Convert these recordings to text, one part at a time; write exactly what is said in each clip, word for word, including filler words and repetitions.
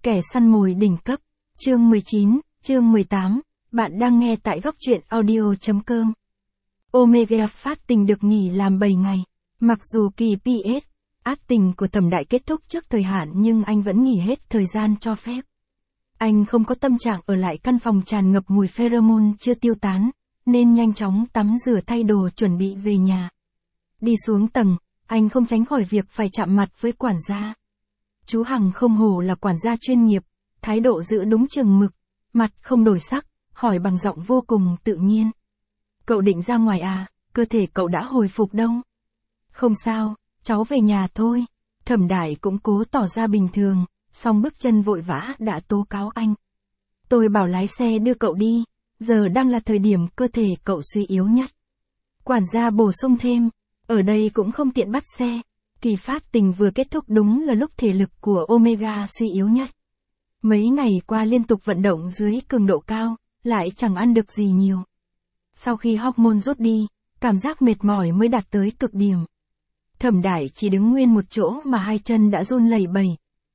Kẻ săn mồi đỉnh cấp, chương mười chín, chương mười tám, bạn đang nghe tại góc truyện audio chấm com. Omega phát tình được nghỉ làm bảy ngày, mặc dù kỳ pê ét, át tình của Thẩm Đại kết thúc trước thời hạn nhưng anh vẫn nghỉ hết thời gian cho phép. Anh không có tâm trạng ở lại căn phòng tràn ngập mùi pheromone chưa tiêu tán, nên nhanh chóng tắm rửa thay đồ chuẩn bị về nhà. Đi xuống tầng, anh không tránh khỏi việc phải chạm mặt với quản gia. Chú Hằng không hổ là quản gia chuyên nghiệp, thái độ giữ đúng chừng mực, mặt không đổi sắc, hỏi bằng giọng vô cùng tự nhiên. Cậu định ra ngoài à, cơ thể cậu đã hồi phục đâu? Không sao, cháu về nhà thôi. Thẩm Đại cũng cố tỏ ra bình thường, song bước chân vội vã đã tố cáo anh. Tôi bảo lái xe đưa cậu đi, giờ đang là thời điểm cơ thể cậu suy yếu nhất. Quản gia bổ sung thêm, ở đây cũng không tiện bắt xe. Kỳ phát tình vừa kết thúc đúng là lúc thể lực của Omega suy yếu nhất. Mấy ngày qua liên tục vận động dưới cường độ cao, lại chẳng ăn được gì nhiều. Sau khi hormone rút đi, cảm giác mệt mỏi mới đạt tới cực điểm. Thẩm Đại chỉ đứng nguyên một chỗ mà hai chân đã run lẩy bẩy.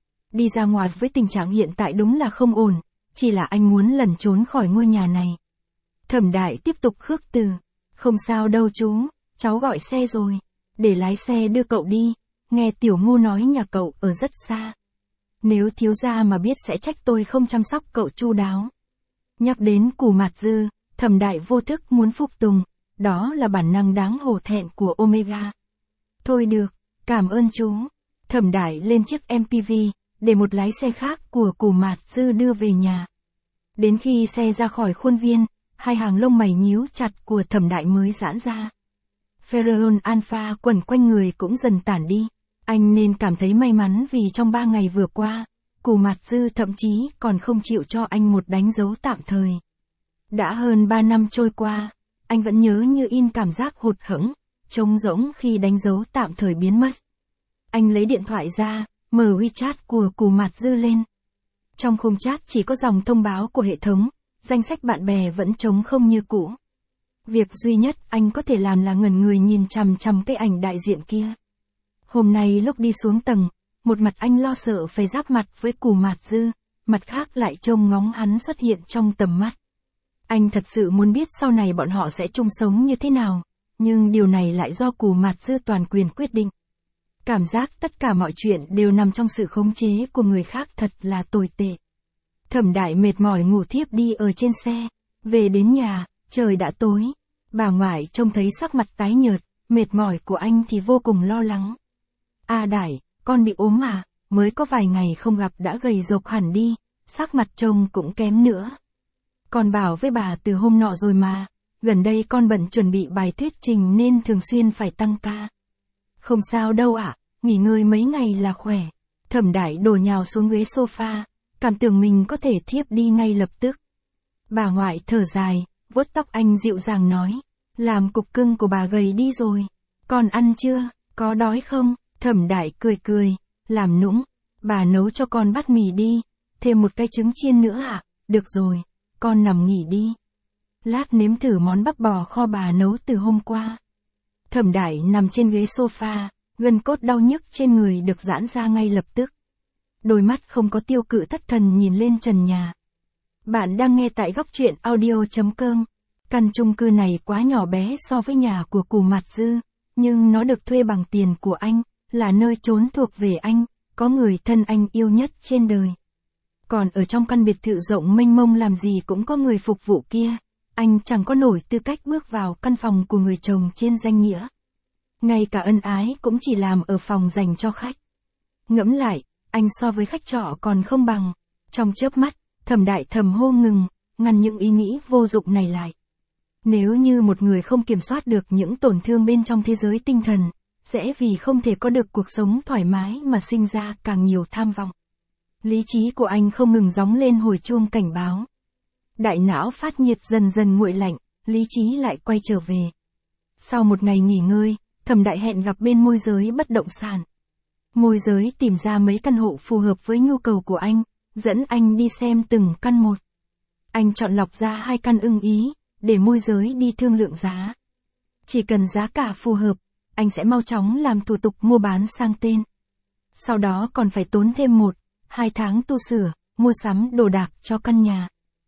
Đi ra ngoài với tình trạng hiện tại đúng là không ổn, chỉ là anh muốn lẩn trốn khỏi ngôi nhà này. Thẩm Đại tiếp tục khước từ, không sao đâu chú, cháu gọi xe rồi, để lái xe đưa cậu đi, nghe tiểu ngu nói nhà cậu ở rất xa. Nếu thiếu gia mà biết sẽ trách tôi không chăm sóc cậu chu đáo. Nhắc đến Cù Mạt Dư, Thẩm Đại vô thức muốn phục tùng, đó là bản năng đáng hổ thẹn của Omega. Thôi được, cảm ơn chú. Thẩm Đại lên chiếc em pê vê, để một lái xe khác của Cù Mạt Dư đưa về nhà. Đến khi xe ra khỏi khuôn viên, hai hàng lông mày nhíu chặt của Thẩm Đại mới giãn ra. Pheromone alpha quẩn quanh người cũng dần tản đi. Anh nên cảm thấy may mắn vì trong ba ngày vừa qua, Cù Mạt Dư thậm chí còn không chịu cho anh một đánh dấu tạm thời. Đã hơn ba năm trôi qua, anh vẫn nhớ như in cảm giác hụt hẫng, trống rỗng khi đánh dấu tạm thời biến mất. Anh lấy điện thoại ra, mở WeChat của Cù Mạt Dư lên. Trong khung chat chỉ có dòng thông báo của hệ thống, danh sách bạn bè vẫn trống không như cũ. Việc duy nhất anh có thể làm là ngẩn người nhìn chằm chằm cái ảnh đại diện kia. Hôm nay lúc đi xuống tầng, một mặt anh lo sợ phải giáp mặt với Cù Mạt Dư, mặt khác lại trông ngóng hắn xuất hiện trong tầm mắt. Anh thật sự muốn biết sau này bọn họ sẽ chung sống như thế nào, nhưng điều này lại do Cù Mạt Dư toàn quyền quyết định. Cảm giác tất cả mọi chuyện đều nằm trong sự khống chế của người khác thật là tồi tệ. Thẩm Đại mệt mỏi ngủ thiếp đi ở trên xe, về đến nhà, trời đã tối. Bà ngoại trông thấy sắc mặt tái nhợt, mệt mỏi của anh thì vô cùng lo lắng. À Đại, con bị ốm à, mới có vài ngày không gặp đã gầy rộc hẳn đi, sắc mặt trông cũng kém nữa. Con bảo với bà từ hôm nọ rồi mà, gần đây con bận chuẩn bị bài thuyết trình nên thường xuyên phải tăng ca. Không sao đâu ạ, nghỉ ngơi mấy ngày là khỏe. Thẩm Đại đổ nhào xuống ghế sofa, cảm tưởng mình có thể thiếp đi ngay lập tức. Bà ngoại thở dài, vuốt tóc anh dịu dàng nói, làm cục cưng của bà gầy đi rồi. Con ăn chưa, có đói không? Thẩm Đại cười cười, làm nũng, bà nấu cho con bát mì đi, thêm một cái trứng chiên nữa ạ, được rồi, con nằm nghỉ đi. Lát nếm thử món bắp bò kho bà nấu từ hôm qua. Thẩm Đại nằm trên ghế sofa, gân cốt đau nhức trên người được giãn ra ngay lập tức. Đôi mắt không có tiêu cự thất thần nhìn lên trần nhà. Bạn đang nghe tại góc truyện audio chấm com. Căn chung cư này quá nhỏ bé so với nhà của Cù Mạt Dư, nhưng nó được thuê bằng tiền của anh, là nơi trốn thuộc về anh, có người thân anh yêu nhất trên đời. Còn ở trong căn biệt thự rộng mênh mông làm gì cũng có người phục vụ kia, anh chẳng có nổi tư cách bước vào căn phòng của người chồng trên danh nghĩa. Ngay cả ân ái cũng chỉ làm ở phòng dành cho khách. Ngẫm lại, anh so với khách trọ còn không bằng. Trong chớp mắt, Thẩm Đại thầm hô ngừng, ngăn những ý nghĩ vô dụng này lại. Nếu như một người không kiểm soát được những tổn thương bên trong thế giới tinh thần, sẽ vì không thể có được cuộc sống thoải mái mà sinh ra càng nhiều tham vọng. Lý trí của anh không ngừng gióng lên hồi chuông cảnh báo. Đại não phát nhiệt dần dần nguội lạnh, lý trí lại quay trở về. Sau một ngày nghỉ ngơi, Thẩm Đại hẹn gặp bên môi giới bất động sản. Môi giới tìm ra mấy căn hộ phù hợp với nhu cầu của anh, dẫn anh đi xem từng căn một. Anh chọn lọc ra hai căn ưng ý, để môi giới đi thương lượng giá. Chỉ cần giá cả phù hợp, anh sẽ mau chóng làm thủ tục mua bán sang tên. Sau đó còn phải tốn thêm một, hai tháng tu sửa, mua sắm đồ đạc cho căn nhà.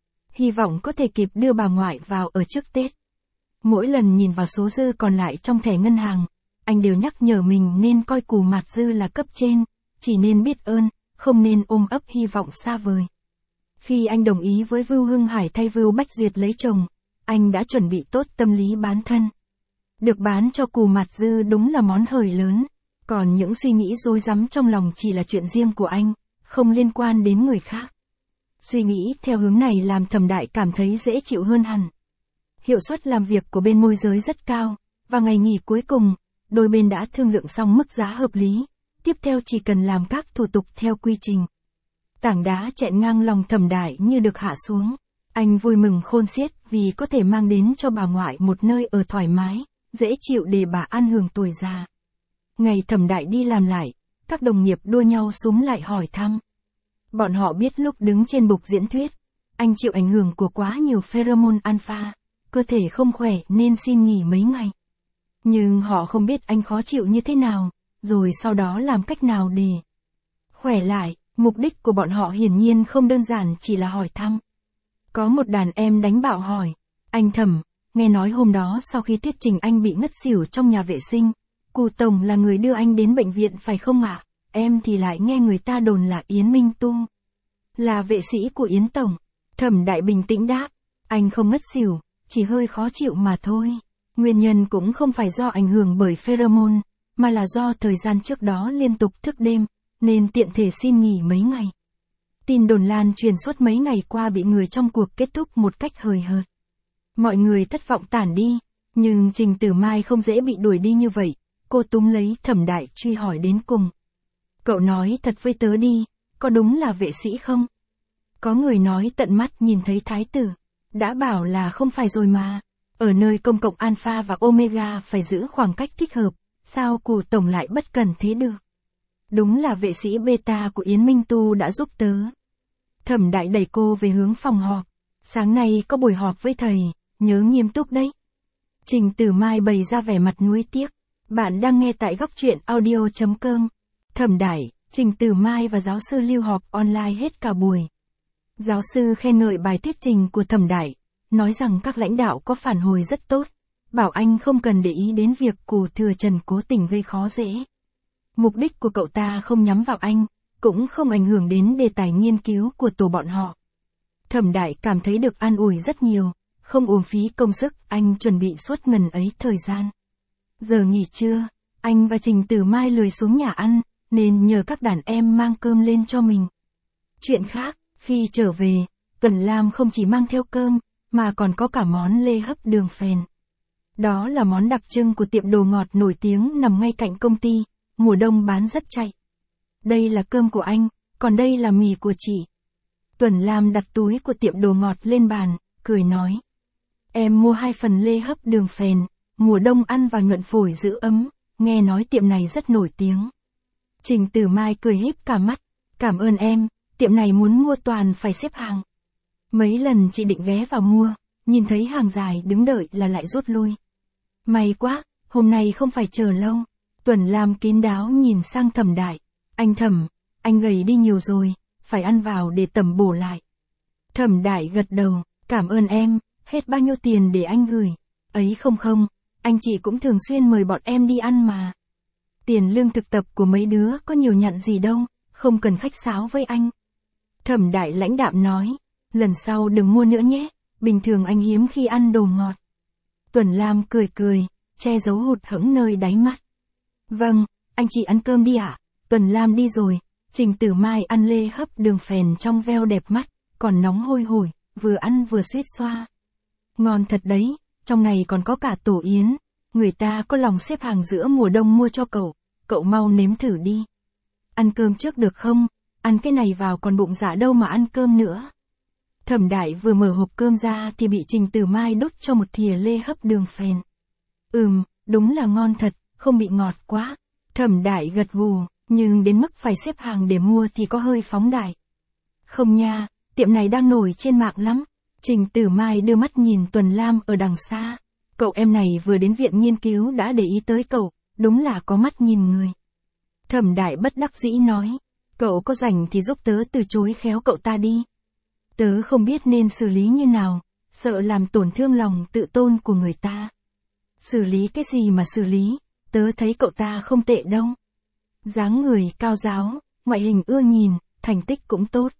Hy vọng có thể kịp đưa bà ngoại vào ở trước Tết. Mỗi lần nhìn vào số dư còn lại trong thẻ ngân hàng, anh đều nhắc nhở mình nên coi cù mạt dư là cấp trên, chỉ nên biết ơn, không nên ôm ấp hy vọng xa vời. Khi anh đồng ý với Vưu Hưng Hải thay Vưu Bách Duyệt lấy chồng, anh đã chuẩn bị tốt tâm lý bán thân. Được bán cho cù mạt dư đúng là món hời lớn, còn những suy nghĩ rối rắm trong lòng chỉ là chuyện riêng của anh, không liên quan đến người khác. Suy nghĩ theo hướng này làm Thẩm Đại cảm thấy dễ chịu hơn hẳn. Hiệu suất làm việc của bên môi giới rất cao, và ngày nghỉ cuối cùng, đôi bên đã thương lượng xong mức giá hợp lý, tiếp theo chỉ cần làm các thủ tục theo quy trình. Tảng đá chẹn ngang lòng Thẩm Đại như được hạ xuống, anh vui mừng khôn xiết vì có thể mang đến cho bà ngoại một nơi ở thoải mái, dễ chịu để bà an hưởng tuổi già. Ngày Thẩm Đại đi làm lại, các đồng nghiệp đua nhau xúm lại hỏi thăm. Bọn họ biết lúc đứng trên bục diễn thuyết, anh chịu ảnh hưởng của quá nhiều pheromone alpha, cơ thể không khỏe nên xin nghỉ mấy ngày. Nhưng họ không biết anh khó chịu như thế nào, rồi sau đó làm cách nào để khỏe lại. Mục đích của bọn họ hiển nhiên không đơn giản chỉ là hỏi thăm. Có một đàn em đánh bạo hỏi, anh Thẩm, nghe nói hôm đó sau khi thuyết trình anh bị ngất xỉu trong nhà vệ sinh, Cù Tổng là người đưa anh đến bệnh viện phải không ạ? À? Em thì lại nghe người ta đồn là Yến Minh Tu là vệ sĩ của Yến Tổng. Thẩm Đại bình tĩnh đáp, anh không ngất xỉu, chỉ hơi khó chịu mà thôi. Nguyên nhân cũng không phải do ảnh hưởng bởi pheromone, mà là do thời gian trước đó liên tục thức đêm, nên tiện thể xin nghỉ mấy ngày. Tin đồn lan truyền suốt mấy ngày qua bị người trong cuộc kết thúc một cách hời hợt. Mọi người thất vọng tản đi, nhưng Trình Tử Mai không dễ bị đuổi đi như vậy, cô túm lấy Thẩm Đại truy hỏi đến cùng. Cậu nói thật với tớ đi, có đúng là vệ sĩ không? Có người nói tận mắt nhìn thấy thái tử, đã bảo là không phải rồi mà. Ở nơi công cộng Alpha và Omega phải giữ khoảng cách thích hợp, sao Cù Tổng lại bất cần thế được? Đúng là vệ sĩ beta của Yến Minh Tu đã giúp tớ. Thẩm Đại đẩy cô về hướng phòng họp. Sáng nay có buổi họp với thầy, nhớ nghiêm túc đấy. Trình Tử Mai bày ra vẻ mặt nuối tiếc. Bạn đang nghe tại góc truyện audio chấm com. Thẩm Đại, Trình Tử Mai và giáo sư Lưu họp online hết cả buổi. Giáo sư khen ngợi bài thuyết trình của Thẩm Đại, nói rằng các lãnh đạo có phản hồi rất tốt, bảo anh không cần để ý đến việc Cù Thừa Trần cố tình gây khó dễ. Mục đích của cậu ta không nhắm vào anh, cũng không ảnh hưởng đến đề tài nghiên cứu của tổ bọn họ. Thẩm Đại cảm thấy được an ủi rất nhiều, không uổng phí công sức anh chuẩn bị suốt ngần ấy thời gian. Giờ nghỉ trưa, anh và Trình Tử Mai lười xuống nhà ăn, nên nhờ các đàn em mang cơm lên cho mình. Chuyện khác, khi trở về, Tuần Lam không chỉ mang theo cơm, mà còn có cả món lê hấp đường phèn. Đó là món đặc trưng của tiệm đồ ngọt nổi tiếng nằm ngay cạnh công ty, mùa đông bán rất chạy. Đây là cơm của anh, còn đây là mì của chị. Tuần Lam đặt túi của tiệm đồ ngọt lên bàn, cười nói. Em mua hai phần lê hấp đường phèn, mùa đông ăn và nhuận phổi giữ ấm, nghe nói tiệm này rất nổi tiếng. Trình Tử Mai cười híp cả mắt, cảm ơn em, tiệm này muốn mua toàn phải xếp hàng. Mấy lần chị định ghé vào mua, nhìn thấy hàng dài đứng đợi là lại rút lui. May quá, hôm nay không phải chờ lâu. Tuần Lam kín đáo nhìn sang Thẩm Đại. Anh Thẩm, anh gầy đi nhiều rồi, phải ăn vào để tẩm bổ lại. Thẩm Đại gật đầu, cảm ơn em, hết bao nhiêu tiền để anh gửi. Ấy không không, anh chị cũng thường xuyên mời bọn em đi ăn mà. Tiền lương thực tập của mấy đứa có nhiều nhận gì đâu, không cần khách sáo với anh. Thẩm Đại lãnh đạm nói, lần sau đừng mua nữa nhé, bình thường anh hiếm khi ăn đồ ngọt. Tuần Lam cười cười, che giấu hụt hẫng nơi đáy mắt. Vâng, anh chị ăn cơm đi ạ. Tuần Lam đi rồi, Trình Tử Mai ăn lê hấp đường phèn trong veo đẹp mắt, còn nóng hôi hổi, vừa ăn vừa suýt xoa. Ngon thật đấy, trong này còn có cả tổ yến, người ta có lòng xếp hàng giữa mùa đông mua cho cậu, cậu mau nếm thử đi. Ăn cơm trước được không, ăn cái này vào còn bụng dạ đâu mà ăn cơm nữa. Thẩm Đại vừa mở hộp cơm ra thì bị Trình Tử Mai đút cho một thìa lê hấp đường phèn. Ừm, đúng là ngon thật, không bị ngọt quá. Thẩm Đại gật gù, nhưng đến mức phải xếp hàng để mua thì có hơi phóng đại. Không nha, tiệm này đang nổi trên mạng lắm. Trình Tử Mai đưa mắt nhìn Tuần Lam ở đằng xa. Cậu em này vừa đến viện nghiên cứu đã để ý tới cậu, đúng là có mắt nhìn người. Thẩm Đại bất đắc dĩ nói, Cậu có rảnh thì giúp tớ từ chối khéo cậu ta đi. Tớ không biết nên xử lý như nào, sợ làm tổn thương lòng tự tôn của người ta. Xử lý cái gì mà xử lý, tớ thấy cậu ta không tệ đâu. Dáng người cao ráo, ngoại hình ưa nhìn, thành tích cũng tốt.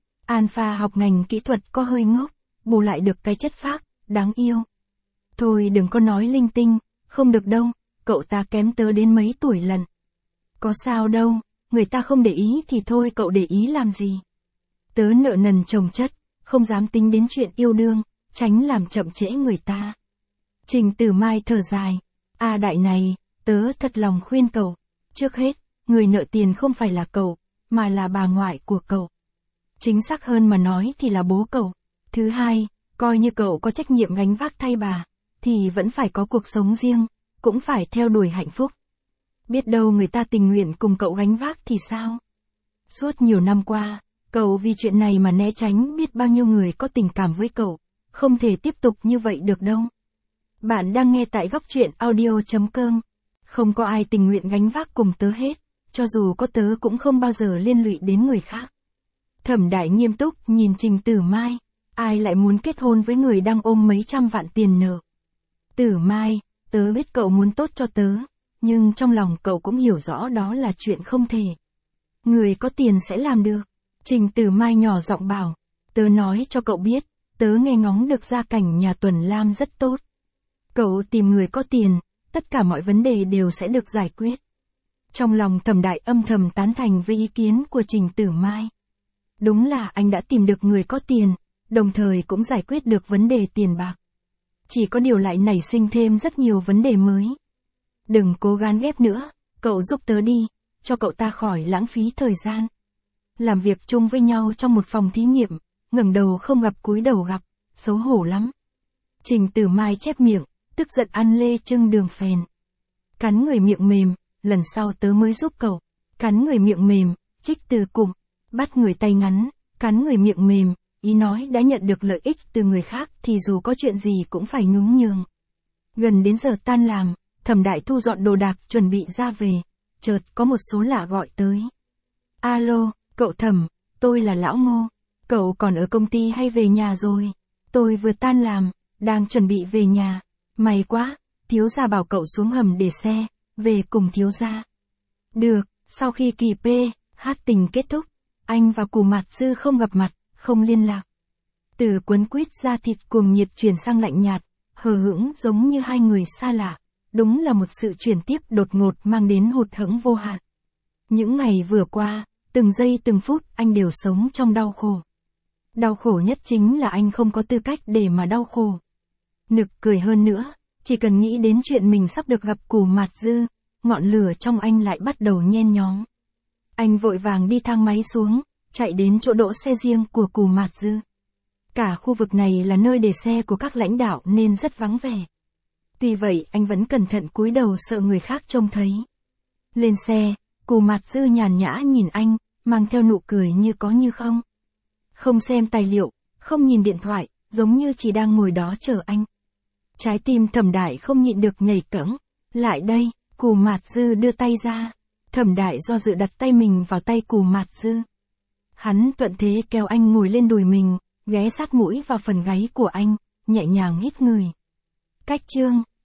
Alpha học ngành kỹ thuật có hơi ngốc, bù lại được cái chất phác, đáng yêu. Thôi đừng có nói linh tinh, không được đâu, cậu ta kém tớ đến mấy tuổi lần. Có sao đâu, người ta không để ý thì thôi cậu để ý làm gì. Tớ nợ nần chồng chất, không dám tính đến chuyện yêu đương, tránh làm chậm trễ người ta. Trình Tử Mai thở dài, a đại này, tớ thật lòng khuyên cậu, trước hết, người nợ tiền không phải là cậu, mà là bà ngoại của cậu. Chính xác hơn mà nói thì là bố cậu. Thứ hai, coi như cậu có trách nhiệm gánh vác thay bà, thì vẫn phải có cuộc sống riêng, cũng phải theo đuổi hạnh phúc. Biết đâu người ta tình nguyện cùng cậu gánh vác thì sao? Suốt nhiều năm qua, cậu vì chuyện này mà né tránh biết bao nhiêu người có tình cảm với cậu, không thể tiếp tục như vậy được đâu. Bạn đang nghe tại góc truyện audio chấm com. Không có ai tình nguyện gánh vác cùng tớ hết, cho dù có tớ cũng không bao giờ liên lụy đến người khác. Thẩm Đại nghiêm túc nhìn Trình Tử Mai, ai lại muốn kết hôn với người đang ôm mấy trăm vạn tiền nợ. Tử Mai, tớ biết cậu muốn tốt cho tớ, nhưng trong lòng cậu cũng hiểu rõ đó là chuyện không thể. Người có tiền sẽ làm được. Trình Tử Mai nhỏ giọng bảo, tớ nói cho cậu biết, tớ nghe ngóng được gia cảnh nhà Tuần Lam rất tốt. Cậu tìm người có tiền, tất cả mọi vấn đề đều sẽ được giải quyết. Trong lòng Thẩm Đại âm thầm tán thành với ý kiến của Trình Tử Mai. Đúng là anh đã tìm được người có tiền, đồng thời cũng giải quyết được vấn đề tiền bạc. Chỉ có điều lại nảy sinh thêm rất nhiều vấn đề mới. Đừng cố gắng ghép nữa, cậu giúp tớ đi, cho cậu ta khỏi lãng phí thời gian. Làm việc chung với nhau trong một phòng thí nghiệm, ngẩng đầu không gặp cúi đầu gặp, xấu hổ lắm. Trình Tử Mai chép miệng, tức giận ăn lê trưng đường phèn. Cắn người miệng mềm, lần sau tớ mới giúp cậu. Cắn người miệng mềm, trích từ cụm, bắt người tay ngắn, cắn người miệng mềm, ý nói đã nhận được lợi ích từ người khác thì dù có chuyện gì cũng phải nhún nhường. Gần đến giờ tan làm, Thẩm Đại thu dọn đồ đạc chuẩn bị ra về, chợt có một số lạ gọi tới. Alo, cậu Thẩm, tôi là Lão Ngô, cậu còn ở công ty hay về nhà rồi? Tôi vừa tan làm, đang chuẩn bị về nhà. May quá, thiếu gia bảo cậu xuống hầm để xe, về cùng thiếu gia. Được, sau khi kỳ P, hát tình kết thúc, anh và Cù Mạt Dư không gặp mặt, không liên lạc. Từ quấn quýt da thịt cuồng nhiệt chuyển sang lạnh nhạt, hờ hững giống như hai người xa lạ. Đúng là một sự chuyển tiếp đột ngột mang đến hụt hẫng vô hạn. Những ngày vừa qua, từng giây từng phút anh đều sống trong đau khổ. Đau khổ nhất chính là anh không có tư cách để mà đau khổ. Nực cười hơn nữa, chỉ cần nghĩ đến chuyện mình sắp được gặp Cù Mạt Dư, ngọn lửa trong anh lại bắt đầu nhen nhóm. Anh vội vàng đi thang máy xuống, chạy đến chỗ đỗ xe riêng của Cù Mạt Dư. Cả khu vực này là nơi để xe của các lãnh đạo nên rất vắng vẻ. Tuy vậy anh vẫn cẩn thận cúi đầu sợ người khác trông thấy. Lên xe, Cù Mạt Dư nhàn nhã nhìn anh, mang theo nụ cười như có như không. Không xem tài liệu, không nhìn điện thoại, giống như chỉ đang ngồi đó chờ anh. Trái tim Thẩm Đại không nhịn được nhảy cẫng. Lại đây, Cù Mạt Dư đưa tay ra. Thẩm Đại do dự đặt tay mình vào tay Cù Mạt Dư. Hắn thuận thế kéo anh ngồi lên đùi mình, ghé sát mũi vào phần gáy của anh, nhẹ nhàng hít người. Cách chương